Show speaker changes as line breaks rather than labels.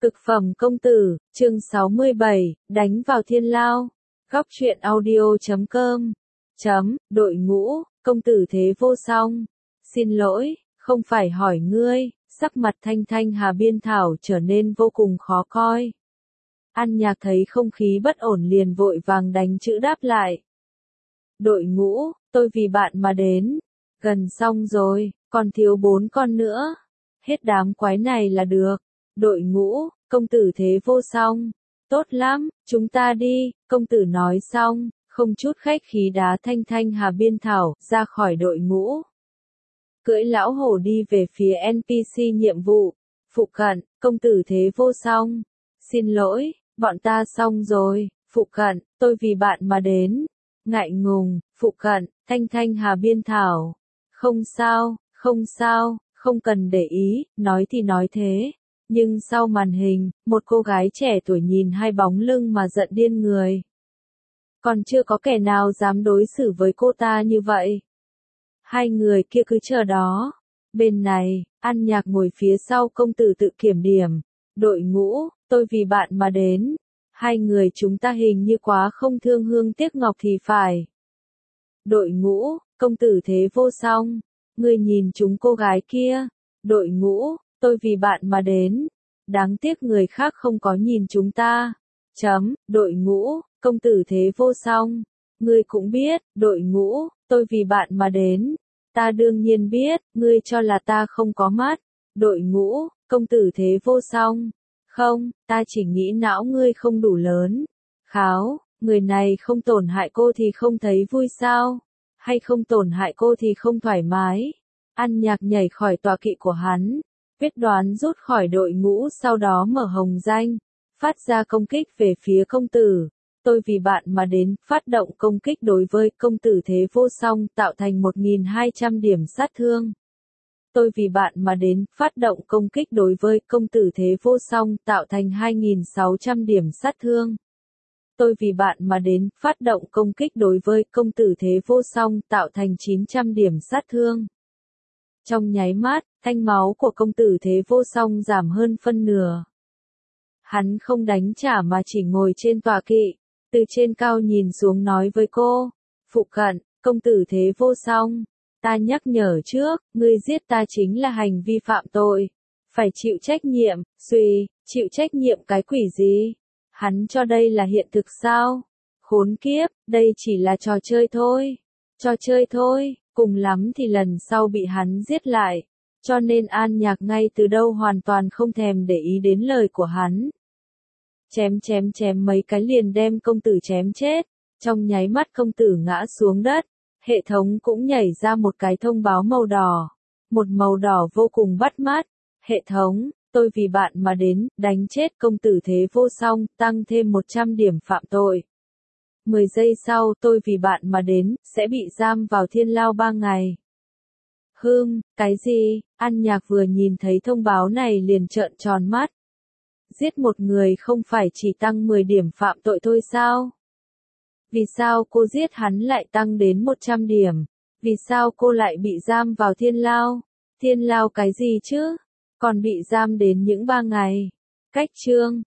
Cực phẩm công tử, chương 67, đánh vào thiên lao. Góc truyện audio.com. Đội ngũ, công tử thế vô song. Xin lỗi, không phải hỏi ngươi, sắc mặt Thanh Thanh Hà Biên Thảo trở nên vô cùng khó coi. An Nhạc thấy không khí bất ổn liền vội vàng đánh chữ đáp lại. Đội ngũ, tôi vì bạn mà đến. Gần xong rồi, còn thiếu 4 con nữa. Hết đám quái này là được. Đội ngũ, công tử thế vô song. Tốt lắm, chúng ta đi, công tử nói xong, không chút khách khí đá Thanh Thanh Hà Biên Thảo ra khỏi đội ngũ. Cưỡi lão hổ đi về phía NPC nhiệm vụ. Phụ cận, công tử thế vô song. Xin lỗi, bọn ta xong rồi. Phụ cận, tôi vì bạn mà đến. Ngại ngùng, phụ cận, Thanh Thanh Hà Biên Thảo. Không sao, không cần để ý, nói thì nói thế. Nhưng sau màn hình, một cô gái trẻ tuổi nhìn hai bóng lưng mà giận điên người. Còn chưa có kẻ nào dám đối xử với cô ta như vậy. Hai người kia cứ chờ đó. Bên này, An Nhạc ngồi phía sau công tử tự kiểm điểm. Đội ngũ, tôi vì bạn mà đến. Hai người chúng ta hình như quá không thương hương tiếc ngọc thì phải. Đội ngũ, công tử thế vô song. Ngươi nhìn chúng cô gái kia. Đội ngũ, tôi vì bạn mà đến. Đáng tiếc người khác không có nhìn chúng ta. Đội ngũ, công tử thế vô song. Ngươi cũng biết, đội ngũ, tôi vì bạn mà đến. Ta đương nhiên biết, ngươi cho là ta không có mắt. Đội ngũ, công tử thế vô song. Không, ta chỉ nghĩ não ngươi không đủ lớn. Kháo, người này không tổn hại cô thì không thấy vui sao? Hay không tổn hại cô thì không thoải mái? An Nhạc nhảy khỏi tọa kỵ của hắn. Quyết đoán rút khỏi đội ngũ sau đó mở hồng danh. Phát ra công kích về phía công tử. Tôi vì bạn mà đến, phát động công kích đối với công tử thế vô song tạo thành 1.200 điểm sát thương. Tôi vì bạn mà đến, phát động công kích đối với công tử thế vô song tạo thành 2.600 điểm sát thương. Tôi vì bạn mà đến, phát động công kích đối với công tử thế vô song tạo thành 900 điểm sát thương. Trong nháy mắt, thanh máu của công tử thế vô song giảm hơn phân nửa. Hắn không đánh trả mà chỉ ngồi trên tọa kỵ, từ trên cao nhìn xuống nói với cô, phụ cận, công tử thế vô song, ta nhắc nhở trước, ngươi giết ta chính là hành vi phạm tội, phải chịu trách nhiệm, chịu trách nhiệm cái quỷ gì? Hắn cho đây là hiện thực sao? Khốn kiếp, đây chỉ là trò chơi thôi, cùng lắm thì lần sau bị hắn giết lại, cho nên An Nhạc ngay từ đâu hoàn toàn không thèm để ý đến lời của hắn. Chém mấy cái liền đem công tử chém chết, trong nháy mắt công tử ngã xuống đất, hệ thống cũng nhảy ra một cái thông báo màu đỏ, một màu đỏ vô cùng bắt mắt, hệ thống, tôi vì bạn mà đến, đánh chết công tử thế vô song, tăng thêm 100 điểm phạm tội. 10 giây sau, tôi vì bạn mà đến, sẽ bị giam vào thiên lao 3 ngày. Cái gì? An Nhạc vừa nhìn thấy thông báo này liền trợn tròn mắt. Giết một người không phải chỉ tăng 10 điểm phạm tội thôi sao? Vì sao cô giết hắn lại tăng đến 100 điểm? Vì sao cô lại bị giam vào thiên lao? Thiên lao cái gì chứ? Còn bị giam đến những 3 ngày. Cách chương,